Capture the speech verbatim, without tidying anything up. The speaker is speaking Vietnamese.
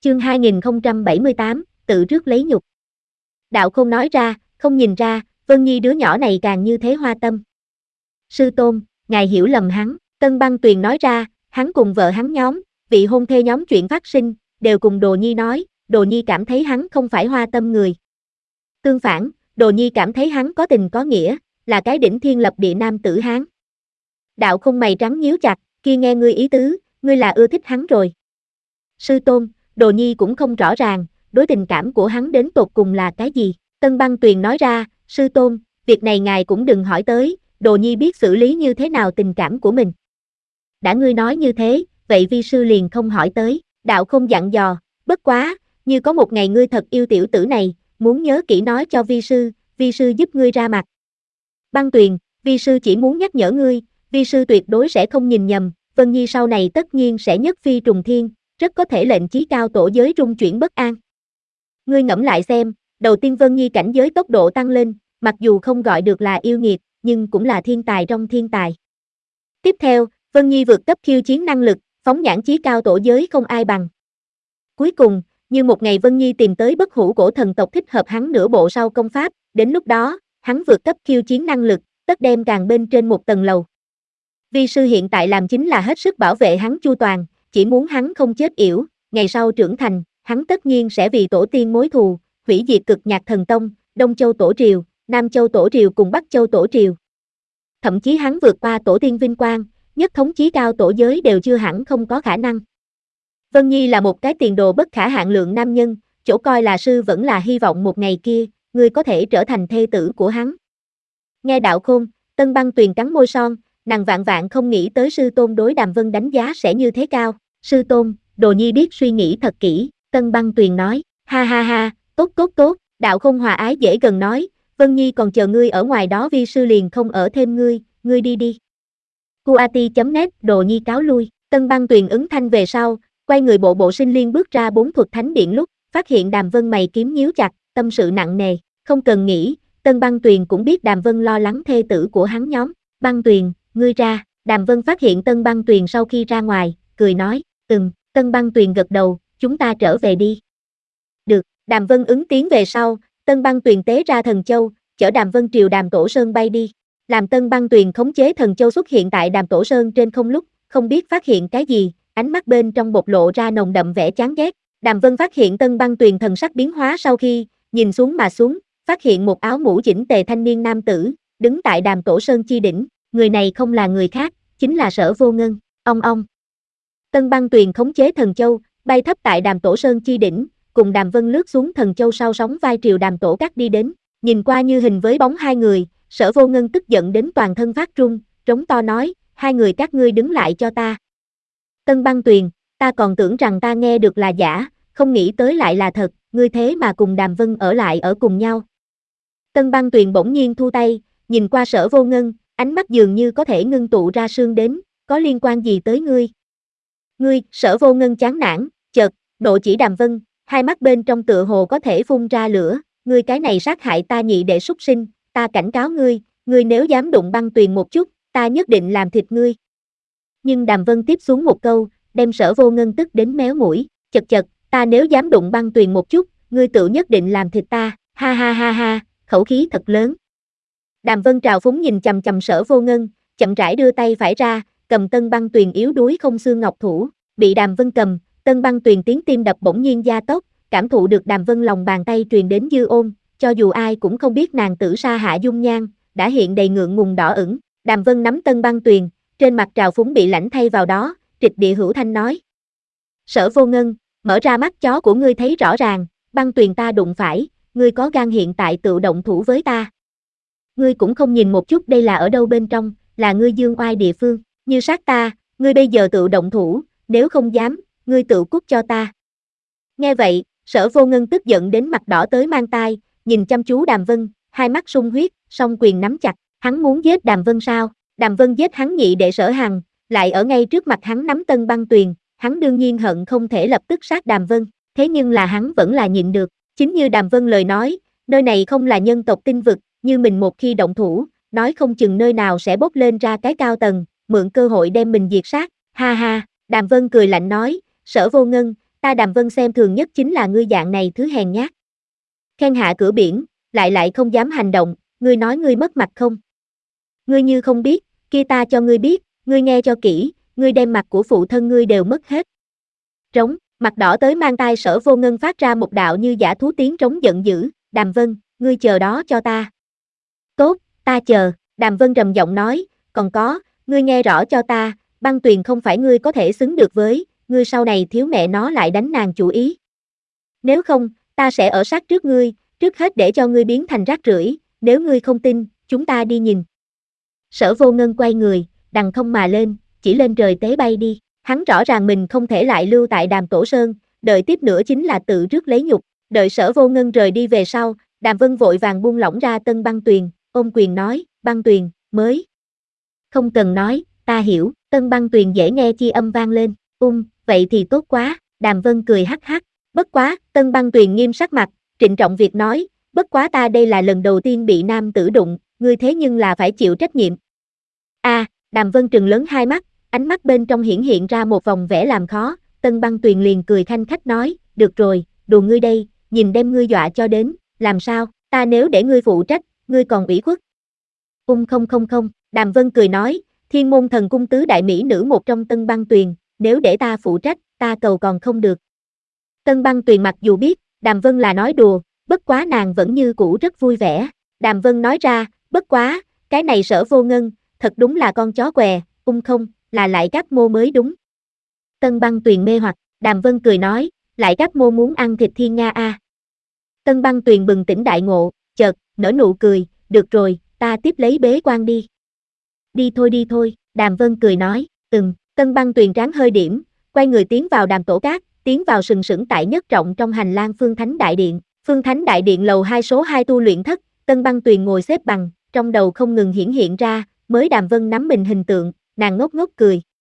Chương hai nghìn không trăm bảy mươi tám, tự rước lấy nhục. Đạo Khôn nói ra, không nhìn ra, Vân Nhi đứa nhỏ này càng như thế hoa tâm. Sư tôn, ngài hiểu lầm hắn. Tân Băng Tuyền nói ra, hắn cùng vợ hắn nhóm, vị hôn thê nhóm chuyện phát sinh, đều cùng Đồ Nhi nói, Đồ Nhi cảm thấy hắn không phải hoa tâm người. Tương phản, Đồ Nhi cảm thấy hắn có tình có nghĩa, là cái đỉnh thiên lập địa nam tử Hán. Đạo Khôn mày trắng nhíu chặt, kia nghe ngươi ý tứ, ngươi là ưa thích hắn rồi. Sư tôn, Đồ Nhi cũng không rõ ràng, đối tình cảm của hắn đến tột cùng là cái gì. Tân Băng Tuyền nói ra, sư tôn, việc này ngài cũng đừng hỏi tới, Đồ Nhi biết xử lý như thế nào tình cảm của mình. Đã ngươi nói như thế, vậy vi sư liền không hỏi tới. Đạo Khôn dặn dò, bất quá, như có một ngày ngươi thật yêu tiểu tử này, muốn nhớ kỹ nói cho vi sư, vi sư giúp ngươi ra mặt. Băng Tuyền, vi sư chỉ muốn nhắc nhở ngươi, vi sư tuyệt đối sẽ không nhìn nhầm, Vân Nhi sau này tất nhiên sẽ nhất phi trùng thiên, rất có thể lệnh chí cao tổ giới rung chuyển bất an. Ngươi ngẫm lại xem, đầu tiên Vân Nhi cảnh giới tốc độ tăng lên, mặc dù không gọi được là yêu nghiệt, nhưng cũng là thiên tài trong thiên tài. Tiếp theo, Vân Nhi vượt cấp khiêu chiến năng lực, phóng nhãn chí cao tổ giới không ai bằng. Cuối cùng, như một ngày Vân Nhi tìm tới bất hủ cổ thần tộc thích hợp hắn nửa bộ sau công pháp, đến lúc đó, hắn vượt cấp khiêu chiến năng lực, tất đem càng bên trên một tầng lầu. Vi sư hiện tại làm chính là hết sức bảo vệ hắn chu toàn, chỉ muốn hắn không chết yểu, ngày sau trưởng thành, hắn tất nhiên sẽ vì tổ tiên mối thù, hủy diệt Cực Nhạc Thần Tông, Đông Châu Tổ Triều, Nam Châu Tổ Triều cùng Bắc Châu Tổ Triều. Thậm chí hắn vượt qua tổ tiên vinh quang, nhất thống chí cao tổ giới đều chưa hẳn không có khả năng. Vân Nhi là một cái tiền đồ bất khả hạn lượng nam nhân, chỗ coi là sư vẫn là hy vọng một ngày kia, ngươi có thể trở thành thê tử của hắn. Nghe Đạo Khôn, Tân Băng Tuyền cắn môi son, nàng vạn vạn không nghĩ tới sư tôn đối Đàm Vân đánh giá sẽ như thế cao. Sư tôn, Đồ Nhi biết suy nghĩ thật kỹ, Tân Băng Tuyền nói, ha ha ha, tốt tốt tốt, Đạo Khôn hòa ái dễ gần nói, Vân Nhi còn chờ ngươi ở ngoài đó vi sư liền không ở thêm ngươi, ngươi đi đi. Cuati chấm net Đồ Nhi cáo lui, Tân Băng Tuyền ứng thanh về sau, quay người bộ bộ sinh liên bước ra bốn thuật thánh điện lúc, phát hiện Đàm Vân mày kiếm nhíu chặt, tâm sự nặng nề, không cần nghĩ, Tân Băng Tuyền cũng biết Đàm Vân lo lắng thê tử của hắn nhóm. Băng Tuyền, ngươi ra. Đàm Vân phát hiện Tân Băng Tuyền sau khi ra ngoài, cười nói, ừm, Tân Băng Tuyền gật đầu, chúng ta trở về đi. Được, Đàm Vân ứng tiếng về sau, Tân Băng Tuyền tế ra thần châu, chở Đàm Vân triều Đàm Tổ Sơn bay đi. Làm Tân Băng Tuyền khống chế thần châu xuất hiện tại Đàm Tổ Sơn trên không lúc, không biết phát hiện cái gì, ánh mắt bên trong bộc lộ ra nồng đậm vẻ chán ghét. Đàm Vân phát hiện Tân Băng Tuyền thần sắc biến hóa sau khi, nhìn xuống mà xuống, phát hiện một áo mũ chỉnh tề thanh niên nam tử, đứng tại Đàm Tổ Sơn chi đỉnh, người này không là người khác, chính là Sở Vô Ngân. Ong ong. Tân Băng Tuyền khống chế thần châu, bay thấp tại Đàm Tổ Sơn chi đỉnh, cùng Đàm Vân lướt xuống thần châu sau sóng vai triều Đàm Tổ Các đi đến, nhìn qua như hình với bóng hai người, Sở Vô Ngân tức giận đến toàn thân phát run, trống to nói, hai người các ngươi đứng lại cho ta. Tân Băng Tuyền, ta còn tưởng rằng ta nghe được là giả, không nghĩ tới lại là thật, ngươi thế mà cùng Đàm Vân ở lại ở cùng nhau. Tân Băng Tuyền bỗng nhiên thu tay, nhìn qua Sở Vô Ngân, ánh mắt dường như có thể ngưng tụ ra sương đến, có liên quan gì tới ngươi? Ngươi, Sở Vô Ngân chán nản, chợt, nộ chỉ Đàm Vân, hai mắt bên trong tựa hồ có thể phun ra lửa, ngươi cái này sát hại ta nhị đệ súc sinh, ta cảnh cáo ngươi, ngươi nếu dám đụng Băng Tuyền một chút, ta nhất định làm thịt ngươi. Nhưng Đàm Vân tiếp xuống một câu, đem Sở Vô Ngân tức đến méo mũi, chật chật, ta nếu dám đụng Băng Tuyền một chút, ngươi tự nhất định làm thịt ta, ha ha ha ha, khẩu khí thật lớn. Đàm Vân trào phúng nhìn chằm chằm Sở Vô Ngân, chậm rãi đưa tay phải ra, cầm Tân Băng Tuyền yếu đuối không xương ngọc thủ, bị Đàm Vân cầm, Tân Băng Tuyền tiếng tim đập bỗng nhiên gia tốc, cảm thụ được Đàm Vân lòng bàn tay truyền đến dư ôn, cho dù ai cũng không biết nàng tử sa hạ dung nhan, đã hiện đầy ngượng ngùng đỏ ửng. Đàm Vân nắm Tân Băng Tuyền, trên mặt trào phúng bị lãnh thay vào đó, trịch địa hữu thanh nói. Sở Vô Ngân, mở ra mắt chó của ngươi thấy rõ ràng, Băng Tuyền ta đụng phải, ngươi có gan hiện tại tự động thủ với ta. Ngươi cũng không nhìn một chút đây là ở đâu bên trong, là ngươi dương oai địa phương, như sát ta, ngươi bây giờ tự động thủ, nếu không dám, ngươi tự cút cho ta. Nghe vậy, Sở Vô Ngân tức giận đến mặt đỏ tới mang tai, nhìn chăm chú Đàm Vân, hai mắt sung huyết, song quyền nắm chặt, hắn muốn giết Đàm Vân sao? Đàm Vân giết hắn nhị đệ Sở Hằng, lại ở ngay trước mặt hắn nắm Tân Băng Tuyền, hắn đương nhiên hận không thể lập tức sát Đàm Vân, thế nhưng là hắn vẫn là nhịn được, chính như Đàm Vân lời nói, nơi này không là nhân tộc tinh vực, như mình một khi động thủ, nói không chừng nơi nào sẽ bốc lên ra cái cao tầng, mượn cơ hội đem mình diệt sát, ha ha, Đàm Vân cười lạnh nói, Sở Vô Ngân, ta Đàm Vân xem thường nhất chính là ngươi dạng này thứ hèn nhát. Khen hạ cửa biển, lại lại không dám hành động, ngươi nói ngươi mất mặt không? Ngươi như không biết, kia ta cho ngươi biết, ngươi nghe cho kỹ, ngươi đem mặt của phụ thân ngươi đều mất hết. Trống, mặt đỏ tới mang tai Sở Vô Ngân phát ra một đạo như dã thú tiếng trống giận dữ, Đàm Vân, ngươi chờ đó cho ta. Tốt, ta chờ, Đàm Vân trầm giọng nói, còn có, ngươi nghe rõ cho ta, Băng Tuyền không phải ngươi có thể xứng được với, ngươi sau này thiếu mẹ nó lại đánh nàng chủ ý. Nếu không, ta sẽ ở sát trước ngươi, trước hết để cho ngươi biến thành rác rưởi, nếu ngươi không tin, chúng ta đi nhìn. Sở Vô Ngân quay người, đằng không mà lên, chỉ lên trời tế bay đi, hắn rõ ràng mình không thể lại lưu tại Đàm Tổ Sơn, đợi tiếp nữa chính là tự rước lấy nhục, đợi Sở Vô Ngân rời đi về sau, Đàm Vân vội vàng buông lỏng ra Tân Băng Tuyền, ôm quyền nói, Băng Tuyền, mới. Không cần nói, ta hiểu, Tân Băng Tuyền dễ nghe chi âm vang lên, ung, vậy thì tốt quá, Đàm Vân cười hắc hắc, bất quá, Tân Băng Tuyền nghiêm sắc mặt, trịnh trọng việc nói, bất quá ta đây là lần đầu tiên bị nam tử đụng, ngươi thế nhưng là phải chịu trách nhiệm. A, à, Đàm Vân trừng lớn hai mắt, ánh mắt bên trong hiển hiện ra một vòng vẻ làm khó, Tân Băng Tuyền liền cười khanh khách nói, được rồi, đùa ngươi đây, nhìn đem ngươi dọa cho đến, làm sao, ta nếu để ngươi phụ trách, ngươi còn ủy khuất. Ung không không không, Đàm Vân cười nói, Thiên Môn Thần Cung tứ đại mỹ nữ một trong Tân Băng Tuyền, nếu để ta phụ trách, ta cầu còn không được. Tân Băng Tuyền mặc dù biết, Đàm Vân là nói đùa, bất quá nàng vẫn như cũ rất vui vẻ. Đàm Vân nói ra, bất quá, cái này Sở Vô Ngân, thật đúng là con chó què, ung không, là Lại Cáp Mô mới đúng. Tân Băng Tuyền mê hoặc, Đàm Vân cười nói, Lại Cáp Mô muốn ăn thịt thiên nga a. À. Tân Băng Tuyền bừng tỉnh đại ngộ, chợt, nở nụ cười, được rồi, ta tiếp lấy bế quan đi. Đi thôi đi thôi, Đàm Vân cười nói, ừm, Tân Băng Tuyền trán hơi điểm, quay người tiến vào Đàm Tổ Cát, tiến vào sừng sững tại nhất trọng trong hành lang Phương Thánh Đại Điện. Phương Thánh Đại Điện lầu hai số hai tu luyện thất, Tân Băng Tuyền ngồi xếp bằng, trong đầu không ngừng hiển hiện ra, mới Đàm Vân nắm mình hình tượng, nàng ngốc ngốc cười,